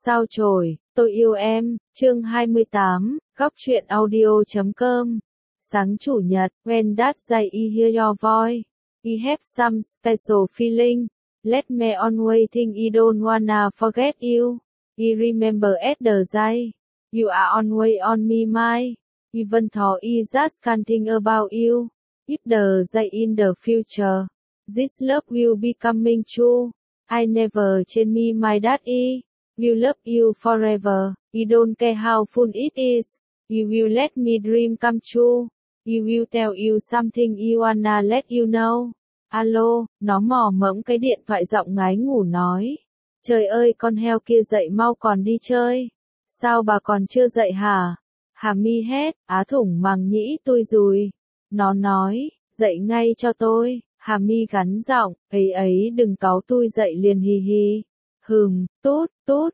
Sao chổi, tôi yêu em, chương 28, góc truyện audio.com. Sáng Chủ nhật, when that day I hear your voice, I have some special feeling. Let me always think I don't wanna forget you. I remember at the day, you are always on my mind. Even though I just can't think about you. If the day in the future, this love will be coming true. I never change me mind that I will love you forever. I don't care how full it is. You will let me dream come true. You will tell you something you wanna let you know. Alo, nó mò mẫm cái điện thoại giọng ngái ngủ nói. Trời ơi con heo kia dậy mau còn đi chơi. Sao bà còn chưa dậy hả? Hà mi hét, á thủng màng nhĩ tôi rùi. Nó nói, dậy ngay cho tôi. Hà mi gắn giọng, ấy đừng cáu tôi dậy liền hì hì. Tút,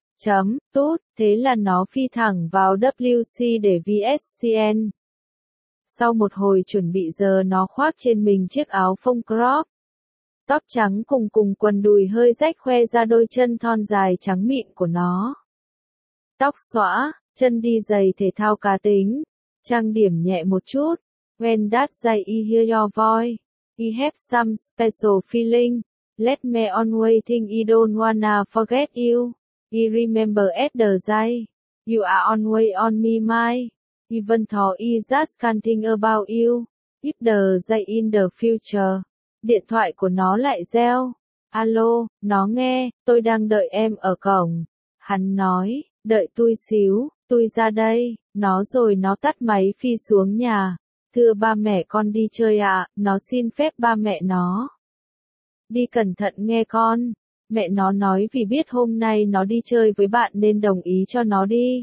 tút, thế là nó phi thẳng vào WC để VSCN. Sau một hồi chuẩn bị giờ nó khoác trên mình chiếc áo phông crop. Tóc trắng cùng quần đùi hơi rách khoe ra đôi chân thon dài trắng mịn của nó. Tóc xõa, chân đi giày thể thao cá tính, trang điểm nhẹ một chút. When that day I hear your voice, I have some special feeling. Let me always think I don't wanna forget you. I remember at the day, you are always on my mind. Even though I just can't think about you. If the day in the future. Điện thoại của nó lại reo. Alo, nó nghe, tôi đang đợi em ở cổng. Hắn nói, đợi tôi xíu, tôi ra đây. Nó rồi nó tắt máy phi xuống nhà. Thưa ba mẹ con đi chơi ạ, nó xin phép ba mẹ nó. Đi cẩn thận nghe con. Mẹ nó nói vì biết hôm nay nó đi chơi với bạn nên đồng ý cho nó đi.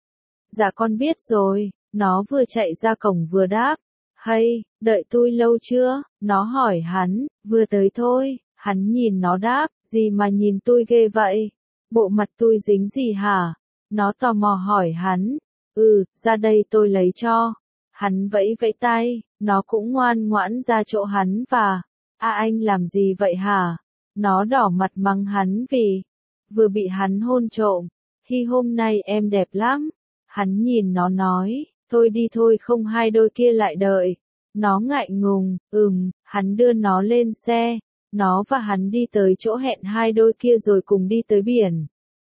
Dạ con biết rồi, nó vừa chạy ra cổng vừa đáp. Hay, đợi tôi lâu chưa? Nó hỏi hắn, vừa tới thôi. Hắn nhìn nó đáp, gì mà nhìn tôi ghê vậy? Bộ mặt tôi dính gì hả? Nó tò mò hỏi hắn. Ra đây tôi lấy cho. Hắn vẫy tay, nó cũng ngoan ngoãn ra chỗ hắn và, anh làm gì vậy hả? Nó đỏ mặt mắng hắn vì, vừa bị hắn hôn trộm. Hi hôm nay em đẹp lắm. Hắn nhìn nó nói, thôi đi thôi không hai đôi kia lại đợi. Nó ngại ngùng, hắn đưa nó lên xe. Nó và hắn đi tới chỗ hẹn hai đôi kia rồi cùng đi tới biển.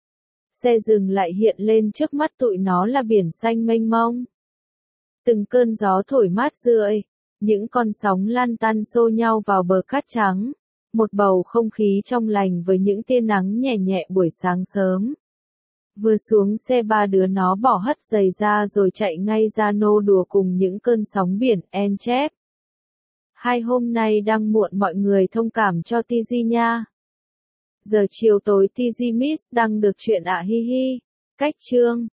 Xe dừng lại hiện lên trước mắt tụi nó là biển xanh mênh mông. Từng cơn gió thổi mát rượi, những con sóng lan tăn xô nhau vào bờ cát trắng, một bầu không khí trong lành với những tia nắng nhẹ nhẹ buổi sáng sớm. Vừa xuống xe ba đứa nó bỏ hất giày ra rồi chạy ngay ra nô đùa cùng những cơn sóng biển en chép. Hai hôm nay đang muộn mọi người thông cảm cho TG nha. Giờ chiều tối TG Miss đăng được chuyện hi hi. Cách chương